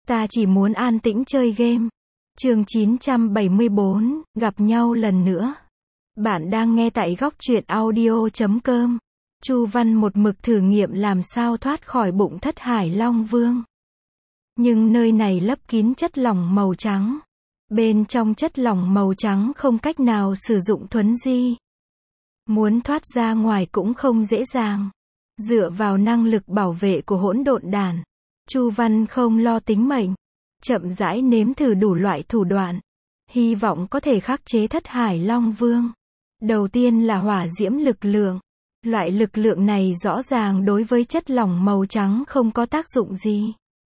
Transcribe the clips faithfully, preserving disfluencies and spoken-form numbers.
Ta chỉ muốn an tĩnh chơi game. Chương chín trăm bảy mươi bốn, gặp nhau lần nữa. Bạn đang nghe tại góc truyện audio chấm com. Chu Văn một mực thử nghiệm làm sao thoát khỏi bụng thất hải long vương. Nhưng nơi này lấp kín chất lỏng màu trắng. Bên trong chất lỏng màu trắng không cách nào sử dụng thuấn di. Muốn thoát ra ngoài cũng không dễ dàng. Dựa vào năng lực bảo vệ của hỗn độn đản, Chu Văn không lo tính mệnh, chậm rãi nếm thử đủ loại thủ đoạn, hy vọng có thể khắc chế thất hải long vương. Đầu tiên là hỏa diễm lực lượng. Loại lực lượng này rõ ràng đối với chất lỏng màu trắng không có tác dụng gì.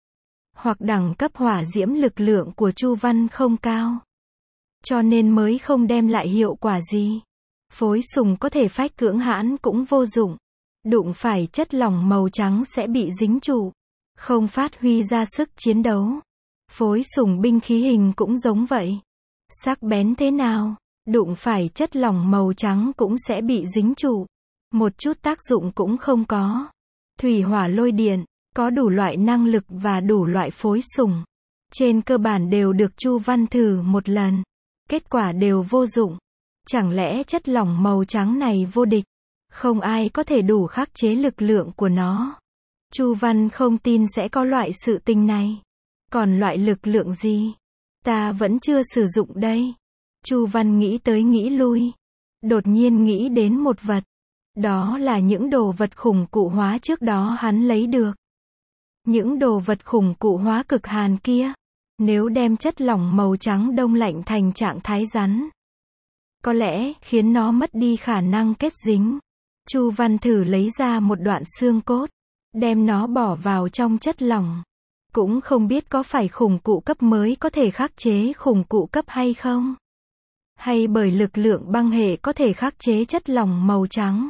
Hoặc đẳng cấp hỏa diễm lực lượng của Chu Văn không cao, cho nên mới không đem lại hiệu quả gì. Phối sùng có thể phách cưỡng hãn cũng vô dụng. Đụng phải chất lỏng màu trắng sẽ bị dính trụ, không phát huy ra sức chiến đấu. Phối sùng binh khí hình cũng giống vậy. Sắc bén thế nào, đụng phải chất lỏng màu trắng cũng sẽ bị dính trụ. Một chút tác dụng cũng không có. Thủy hỏa lôi điện, có đủ loại năng lực và đủ loại phối sùng. Trên cơ bản đều được Chu Văn thử một lần. Kết quả đều vô dụng. Chẳng lẽ chất lỏng màu trắng này vô địch? Không ai có thể đủ khắc chế lực lượng của nó. Chu Văn không tin sẽ có loại sự tình này. Còn loại lực lượng gì? Ta vẫn chưa sử dụng đây. Chu Văn nghĩ tới nghĩ lui. Đột nhiên nghĩ đến một vật. Đó là những đồ vật khủng cụ hóa trước đó hắn lấy được. Những đồ vật khủng cụ hóa cực hàn kia. Nếu đem chất lỏng màu trắng đông lạnh thành trạng thái rắn, có lẽ khiến nó mất đi khả năng kết dính. Chu Văn thử lấy ra một đoạn xương cốt, đem nó bỏ vào trong chất lỏng. Cũng không biết có phải khủng cụ cấp mới có thể khắc chế khủng cụ cấp hay không? Hay bởi lực lượng băng hệ có thể khắc chế chất lỏng màu trắng?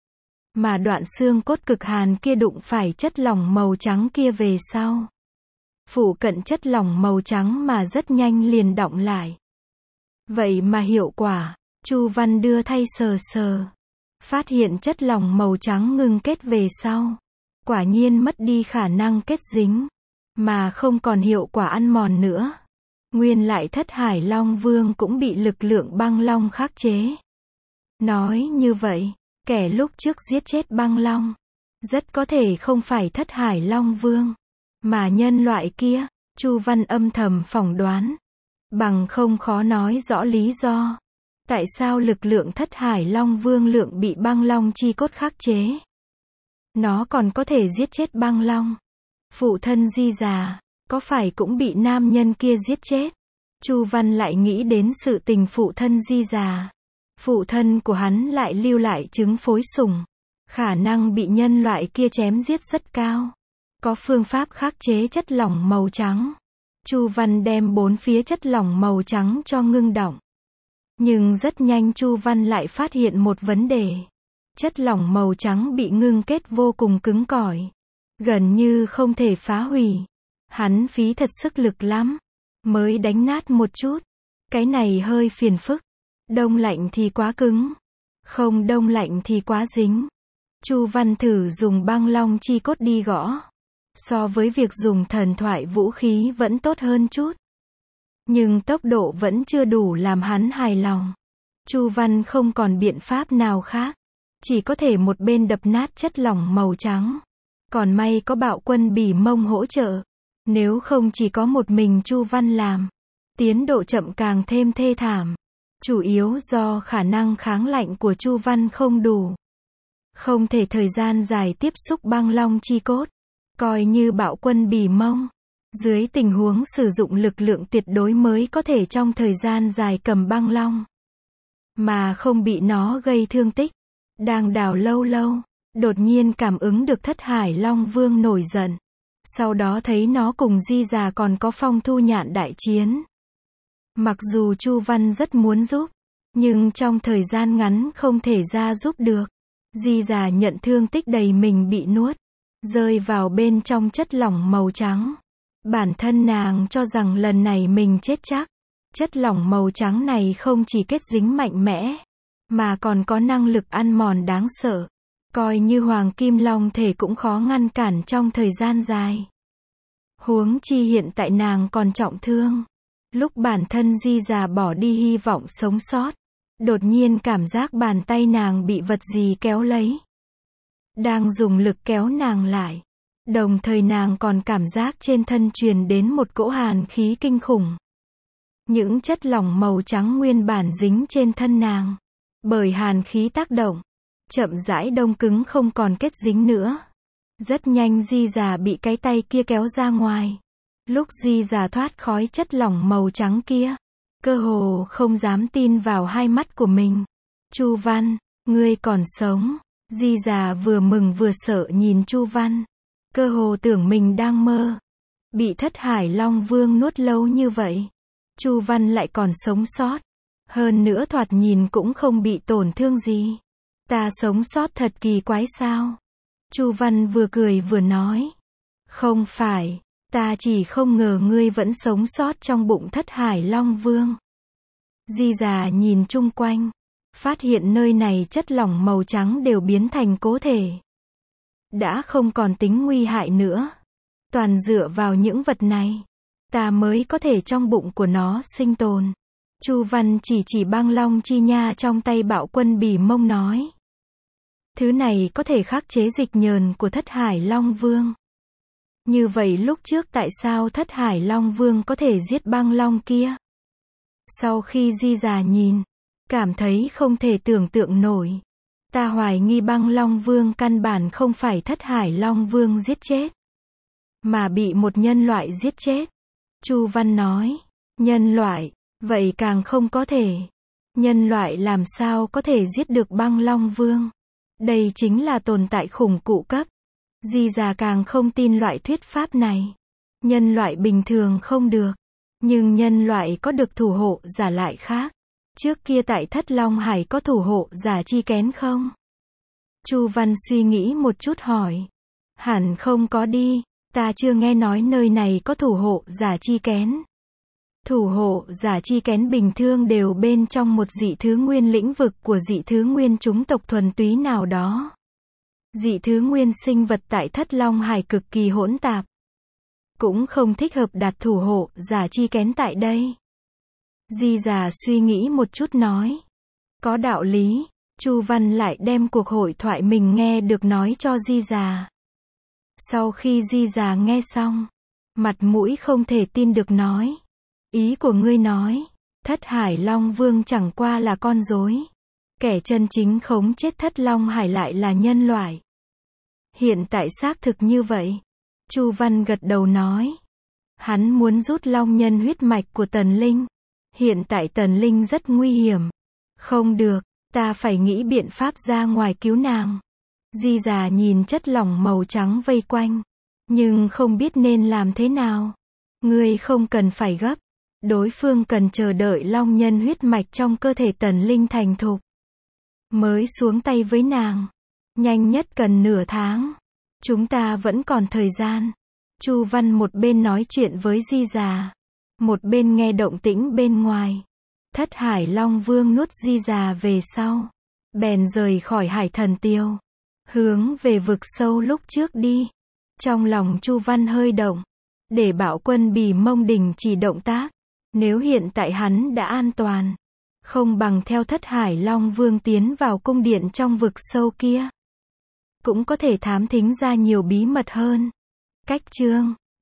Mà đoạn xương cốt cực hàn kia đụng phải chất lỏng màu trắng kia về sau, phụ cận chất lỏng màu trắng mà rất nhanh liền đọng lại. Vậy mà hiệu quả, Chu Văn đưa thay sờ sờ. Phát hiện chất lỏng màu trắng ngưng kết về sau, quả nhiên mất đi khả năng kết dính, mà không còn hiệu quả ăn mòn nữa. Nguyên lại thất hải long vương cũng bị lực lượng băng long khắc chế. Nói như vậy, kẻ lúc trước giết chết băng long, rất có thể không phải thất hải long vương, mà nhân loại kia. Chu Văn âm thầm phỏng đoán, bằng không khó nói rõ lý do. Tại sao lực lượng thất hải long vương lượng bị băng long chi cốt khắc chế? Nó còn có thể giết chết băng long. Phụ thân Di già, có phải cũng bị nam nhân kia giết chết? Chu Văn lại nghĩ đến sự tình phụ thân Di già. Phụ thân của hắn lại lưu lại trứng phối sùng. Khả năng bị nhân loại kia chém giết rất cao. Có phương pháp khắc chế chất lỏng màu trắng. Chu Văn đem bốn phía chất lỏng màu trắng cho ngưng đọng. Nhưng rất nhanh Chu Văn lại phát hiện một vấn đề. Chất lỏng màu trắng bị ngưng kết vô cùng cứng cỏi, gần như không thể phá hủy. Hắn phí thật sức lực lắm, mới đánh nát một chút. Cái này hơi phiền phức. Đông lạnh thì quá cứng, không đông lạnh thì quá dính. Chu Văn thử dùng băng long chi cốt đi gõ. So với việc dùng thần thoại vũ khí vẫn tốt hơn chút. Nhưng tốc độ vẫn chưa đủ làm hắn hài lòng. Chu Văn không còn biện pháp nào khác. Chỉ có thể một bên đập nát chất lỏng màu trắng. Còn may có bạo quân Bỉ Mông hỗ trợ. Nếu không chỉ có một mình Chu Văn làm, tiến độ chậm càng thêm thê thảm. Chủ yếu do khả năng kháng lạnh của Chu Văn không đủ. Không thể thời gian dài tiếp xúc băng long chi cốt. Coi như bạo quân Bỉ Mông, dưới tình huống sử dụng lực lượng tuyệt đối mới có thể trong thời gian dài cầm băng long, mà không bị nó gây thương tích. Đang đào lâu lâu, đột nhiên cảm ứng được thất hải long vương nổi giận. Sau đó thấy nó cùng Di già còn có Phong Thu Nhạn đại chiến. Mặc dù Chu Văn rất muốn giúp, nhưng trong thời gian ngắn không thể ra giúp được. Di già nhận thương tích đầy mình bị nuốt, rơi vào bên trong chất lỏng màu trắng. Bản thân nàng cho rằng lần này mình chết chắc. Chất lỏng màu trắng này không chỉ kết dính mạnh mẽ, mà còn có năng lực ăn mòn đáng sợ. Coi như Hoàng Kim Long thể cũng khó ngăn cản trong thời gian dài. Huống chi hiện tại nàng còn trọng thương. Lúc bản thân Di già bỏ đi hy vọng sống sót, đột nhiên cảm giác bàn tay nàng bị vật gì kéo lấy. Đang dùng lực kéo nàng lại. Đồng thời nàng còn cảm giác trên thân truyền đến một cỗ hàn khí kinh khủng. Những chất lỏng màu trắng nguyên bản dính trên thân nàng, bởi hàn khí tác động, chậm rãi đông cứng không còn kết dính nữa. Rất nhanh Di già bị cái tay kia kéo ra ngoài. Lúc Di già thoát khói chất lỏng màu trắng kia, cơ hồ không dám tin vào hai mắt của mình. Chu Văn, ngươi còn sống. Di già vừa mừng vừa sợ nhìn Chu Văn, cơ hồ tưởng mình đang mơ. Bị Thất Hải Long Vương nuốt lâu như vậy, Chu Văn lại còn sống sót. Hơn nữa thoạt nhìn cũng không bị tổn thương gì. Ta sống sót thật kỳ quái sao? Chu Văn vừa cười vừa nói. Không phải, ta chỉ không ngờ ngươi vẫn sống sót trong bụng Thất Hải Long Vương. Di già nhìn chung quanh, phát hiện nơi này chất lỏng màu trắng đều biến thành cố thể. Đã không còn tính nguy hại nữa. Toàn dựa vào những vật này, ta mới có thể trong bụng của nó sinh tồn. Chu Văn chỉ chỉ băng long chi nha trong tay Bạo Quân Bỉ Mông nói. Thứ này có thể khắc chế dịch nhờn của Thất Hải Long Vương. Như vậy lúc trước tại sao Thất Hải Long Vương có thể giết băng long kia? Sau khi Di già nhìn, cảm thấy không thể tưởng tượng nổi. Ta hoài nghi băng long vương căn bản không phải Thất Hải Long Vương giết chết, mà bị một nhân loại giết chết. Chu Văn nói, nhân loại, vậy càng không có thể. Nhân loại làm sao có thể giết được băng long vương? Đây chính là tồn tại khủng cụ cấp. Di già càng không tin loại thuyết pháp này. Nhân loại bình thường không được, nhưng nhân loại có được thủ hộ giả lại khác. Trước kia tại Thất Long Hải có thủ hộ giả chi kén không? Chu Văn suy nghĩ một chút hỏi. Hẳn không có đi, ta chưa nghe nói nơi này có thủ hộ giả chi kén. Thủ hộ giả chi kén bình thường đều bên trong một dị thứ nguyên lĩnh vực của dị thứ nguyên chủng tộc thuần túy nào đó. Dị thứ nguyên sinh vật tại Thất Long Hải cực kỳ hỗn tạp, cũng không thích hợp đặt thủ hộ giả chi kén tại đây. Di già suy nghĩ một chút nói. Có đạo lý. Chu Văn lại đem cuộc hội thoại mình nghe được nói cho Di già. Sau khi Di già nghe xong, mặt mũi không thể tin được nói. Ý của ngươi nói, Thất Hải Long Vương chẳng qua là con rối. Kẻ chân chính khống chết Thất Long Hải lại là nhân loại. Hiện tại xác thực như vậy. Chu Văn gật đầu nói. Hắn muốn rút long nhân huyết mạch của Tần Linh. Hiện tại Tần Linh rất nguy hiểm. Không được, ta phải nghĩ biện pháp ra ngoài cứu nàng. Di già nhìn chất lỏng màu trắng vây quanh, nhưng không biết nên làm thế nào. Ngươi không cần phải gấp. Đối phương cần chờ đợi long nhân huyết mạch trong cơ thể Tần Linh thành thục, mới xuống tay với nàng. Nhanh nhất cần nửa tháng. Chúng ta vẫn còn thời gian. Chu Văn một bên nói chuyện với Di già, một bên nghe động tĩnh bên ngoài. Thất Hải Long Vương nuốt Di già về sau, bèn rời khỏi Hải Thần Tiêu, hướng về vực sâu lúc trước đi. Trong lòng Chu Văn hơi động, để Bạo Quân Bỉ Mông đình chỉ động tác. Nếu hiện tại hắn đã an toàn, không bằng theo Thất Hải Long Vương tiến vào cung điện trong vực sâu kia, cũng có thể thám thính ra nhiều bí mật hơn. Cách chương